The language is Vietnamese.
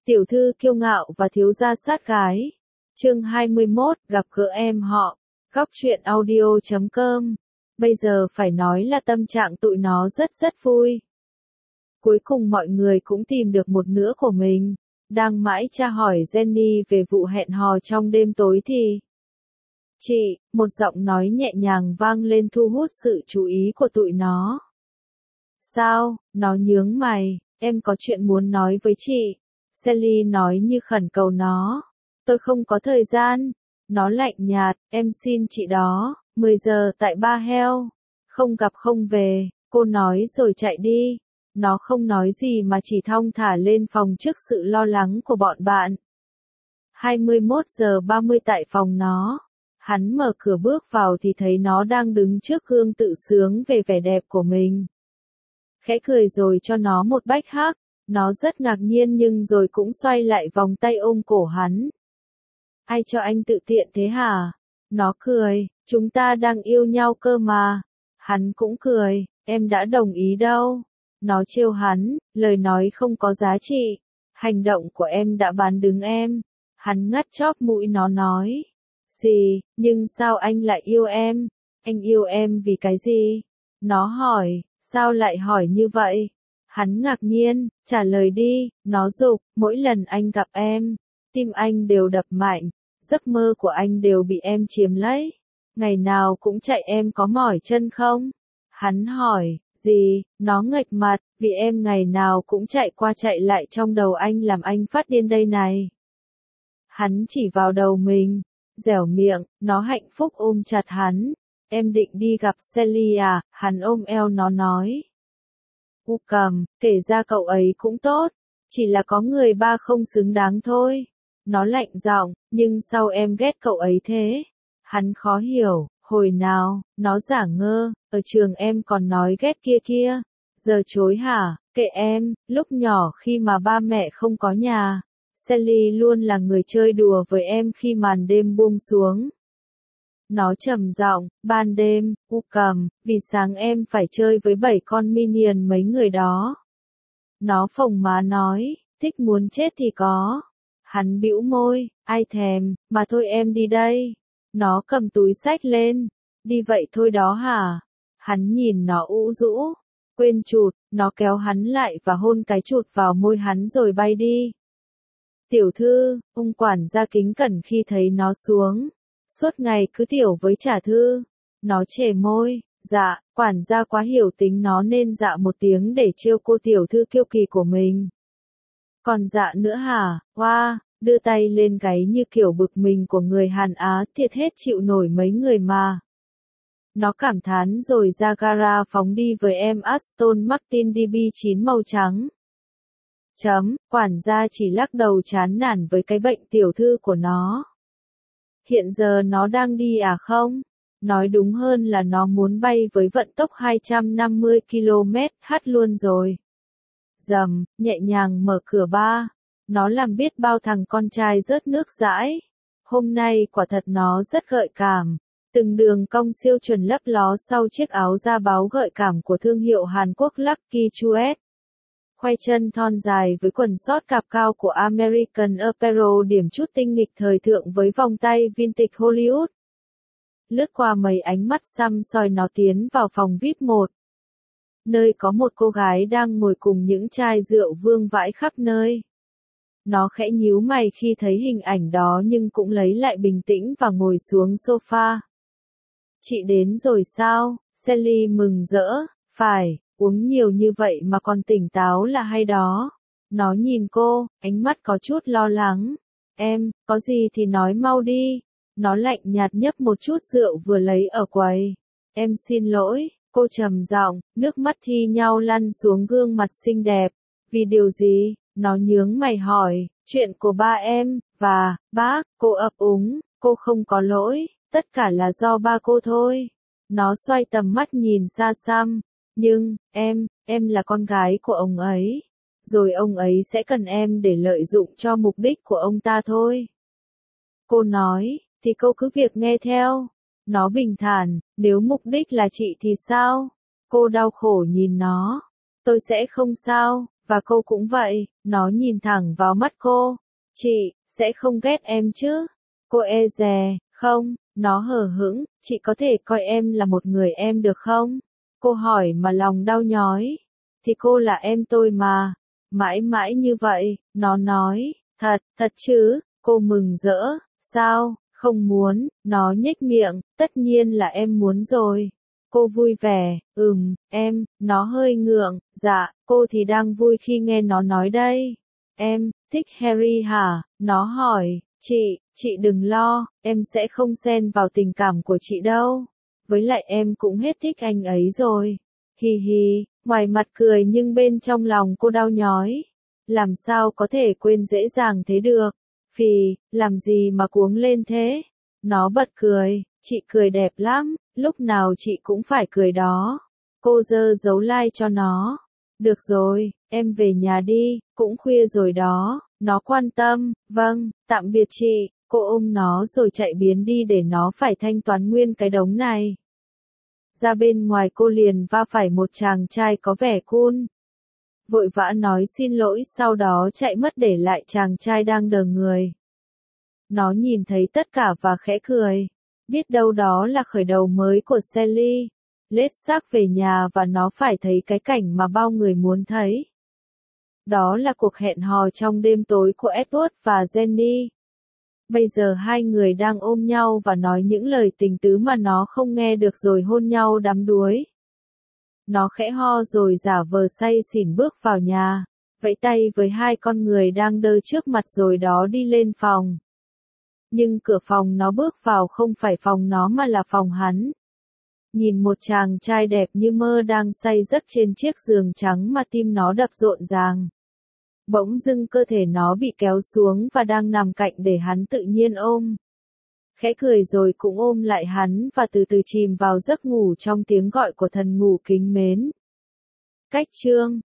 Tiểu thư kiêu ngạo và thiếu gia sát gái. Chương 21, gặp gỡ em họ. Góc truyện audio.com. Bây giờ phải nói là tâm trạng tụi nó rất vui. Cuối cùng mọi người cũng tìm được một nửa của mình. Đang mãi tra hỏi Jenny về vụ hẹn hò trong đêm tối thì chị, một giọng nói nhẹ nhàng vang lên thu hút sự chú ý của tụi nó. Sao? Nó nhướng mày. Em có chuyện muốn nói với chị. Sally nói như khẩn cầu nó. Tôi không có thời gian. Nó lạnh nhạt, em xin chị đó, 10 giờ tại Bar Hell. Không gặp không về, cô nói rồi chạy đi. Nó không nói gì mà chỉ thong thả lên phòng trước sự lo lắng của bọn bạn. 21 giờ 30 tại phòng nó. Hắn mở cửa bước vào thì thấy nó đang đứng trước gương tự sướng về vẻ đẹp của mình. Khẽ cười rồi cho nó một bách hắc. Nó rất ngạc nhiên nhưng rồi cũng xoay lại vòng tay ôm cổ hắn. Ai cho anh tự tiện thế hả? Nó cười, chúng ta đang yêu nhau cơ mà. Hắn cũng cười, em đã đồng ý đâu. Nó trêu hắn, lời nói không có giá trị. Hành động của em đã bán đứng em. Hắn ngắt chóp mũi nó nói. Gì, nhưng sao anh lại yêu em? Anh yêu em vì cái gì? Nó hỏi, sao lại hỏi như vậy? Hắn ngạc nhiên, trả lời đi, nó giục, mỗi lần anh gặp em, tim anh đều đập mạnh, giấc mơ của anh đều bị em chiếm lấy. Ngày nào cũng chạy em có mỏi chân không? Hắn hỏi, gì, nó nghệch mặt, vì em ngày nào cũng chạy qua chạy lại trong đầu anh làm anh phát điên đây này. Hắn chỉ vào đầu mình, dẻo miệng, nó hạnh phúc ôm chặt hắn. Em định đi gặp Sally à? Hắn ôm eo nó nói. Cầm, kể ra cậu ấy cũng tốt, chỉ là có người ba không xứng đáng thôi. Nó lạnh giọng, nhưng sao em ghét cậu ấy thế? Hắn khó hiểu, hồi nào, nó giả ngơ, ở trường em còn nói ghét kia kia. Giờ chối hả? Kệ em, lúc nhỏ khi mà ba mẹ không có nhà, Sally luôn là người chơi đùa với em khi màn đêm buông xuống. Nó trầm giọng, ban đêm, cầm, vì sáng em phải chơi với 7 con minion mấy người đó. Nó phồng má nói, thích muốn chết thì có. Hắn bĩu môi, ai thèm, mà thôi em đi đây. Nó cầm túi xách lên, đi vậy thôi đó hả? Hắn nhìn nó ủ rũ, quên chụt, nó kéo hắn lại và hôn cái chụt vào môi hắn rồi bay đi. Tiểu thư, ông quản gia kính cẩn khi thấy nó xuống. Suốt ngày cứ tiểu với trả thư. Nó chề môi, dạ, quản gia quá hiểu tính nó nên dạ một tiếng để trêu cô tiểu thư kiêu kỳ của mình. Còn dạ nữa hả? Wow, đưa tay lên gáy như kiểu bực mình của người Hàn Á, thiệt hết chịu nổi mấy người mà. Nó cảm thán rồi ra gara phóng đi với em Aston Martin DB9 màu trắng. Quản gia chỉ lắc đầu chán nản với cái bệnh tiểu thư của nó. Hiện giờ nó đang đi à không? Nói đúng hơn là nó muốn bay với vận tốc 250 km/h luôn rồi. Rầm, nhẹ nhàng mở cửa ba. Nó làm biết bao thằng con trai rớt nước dãi. Hôm nay quả thật nó rất gợi cảm. Từng đường cong siêu chuẩn lấp ló sau chiếc áo da báo gợi cảm của thương hiệu Hàn Quốc Lucky Chuet. Khoai chân thon dài với quần sót cạp cao của American Apparel điểm chút tinh nghịch thời thượng với vòng tay vintage Hollywood. Lướt qua mấy ánh mắt săm soi nó tiến vào phòng VIP 1. Nơi có một cô gái đang ngồi cùng những chai rượu vương vãi khắp nơi. Nó khẽ nhíu mày khi thấy hình ảnh đó nhưng cũng lấy lại bình tĩnh và ngồi xuống sofa. Chị đến rồi sao? Sally mừng rỡ, phải. Uống nhiều như vậy mà còn tỉnh táo là hay đó. Nó nhìn cô, ánh mắt có chút lo lắng. Em, có gì thì nói mau đi. Nó lạnh nhạt nhấp một chút rượu vừa lấy ở quầy. Em xin lỗi, cô trầm giọng, nước mắt thi nhau lăn xuống gương mặt xinh đẹp. Vì điều gì? Nó nhướng mày hỏi, chuyện của ba em, và, bác, cô ấp úng, cô không có lỗi, tất cả là do ba cô thôi. Nó xoay tầm mắt nhìn xa xăm. Nhưng, em là con gái của ông ấy. Rồi ông ấy sẽ cần em để lợi dụng cho mục đích của ông ta thôi. Cô nói, thì cô cứ việc nghe theo. Nó bình thản, nếu mục đích là chị thì sao? Cô đau khổ nhìn nó. Tôi sẽ không sao, Và cô cũng vậy, nó nhìn thẳng vào mắt cô. Chị, sẽ không ghét em chứ? Cô e dè, không, nó hờ hững, chị có thể coi em là một người em được không? Cô hỏi mà lòng đau nhói. Thì cô là em tôi mà. Mãi mãi như vậy, nó nói, thật chứ, cô mừng rỡ, sao, không muốn, nó nhếch miệng, tất nhiên là em muốn rồi. Cô vui vẻ, em, nó hơi ngượng, dạ, cô thì đang vui khi nghe nó nói đây. Em, thích Harry hả? Nó hỏi, chị đừng lo, em sẽ không xen vào tình cảm của chị đâu. Với lại em cũng hết thích anh ấy rồi. Hì hì, ngoài mặt cười nhưng bên trong lòng cô đau nhói. Làm sao có thể quên dễ dàng thế được? Phì, làm gì mà cuống lên thế? Nó bật cười, chị cười đẹp lắm, lúc nào chị cũng phải cười đó. Cô giơ dấu like cho nó. Được rồi, em về nhà đi, cũng khuya rồi đó. Nó quan tâm, vâng, tạm biệt chị. Cô ôm nó rồi chạy biến đi để nó phải thanh toán nguyên cái đống này. Ra bên ngoài cô liền va phải một chàng trai có vẻ cool. Vội vã nói xin lỗi sau đó chạy mất để lại chàng trai đang đờ người. Nó nhìn thấy tất cả và khẽ cười. Biết đâu đó là khởi đầu mới của Sally. Lết xác về nhà và nó phải thấy cái cảnh mà bao người muốn thấy. Đó là cuộc hẹn hò trong đêm tối của Edward và Jenny. Bây giờ hai người đang ôm nhau và nói những lời tình tứ mà nó không nghe được rồi hôn nhau đắm đuối. Nó khẽ ho rồi giả vờ say xỉn bước vào nhà, vẫy tay với hai con người đang đơ trước mặt rồi đó đi lên phòng. Nhưng cửa phòng nó bước vào không phải phòng nó mà là phòng hắn. Nhìn một chàng trai đẹp như mơ đang say giấc trên chiếc giường trắng mà tim nó đập rộn ràng. Bỗng dưng cơ thể nó bị kéo xuống và đang nằm cạnh để hắn tự nhiên ôm. Khẽ cười rồi cũng ôm lại hắn và từ từ chìm vào giấc ngủ trong tiếng gọi của thần ngủ kính mến. Cách chương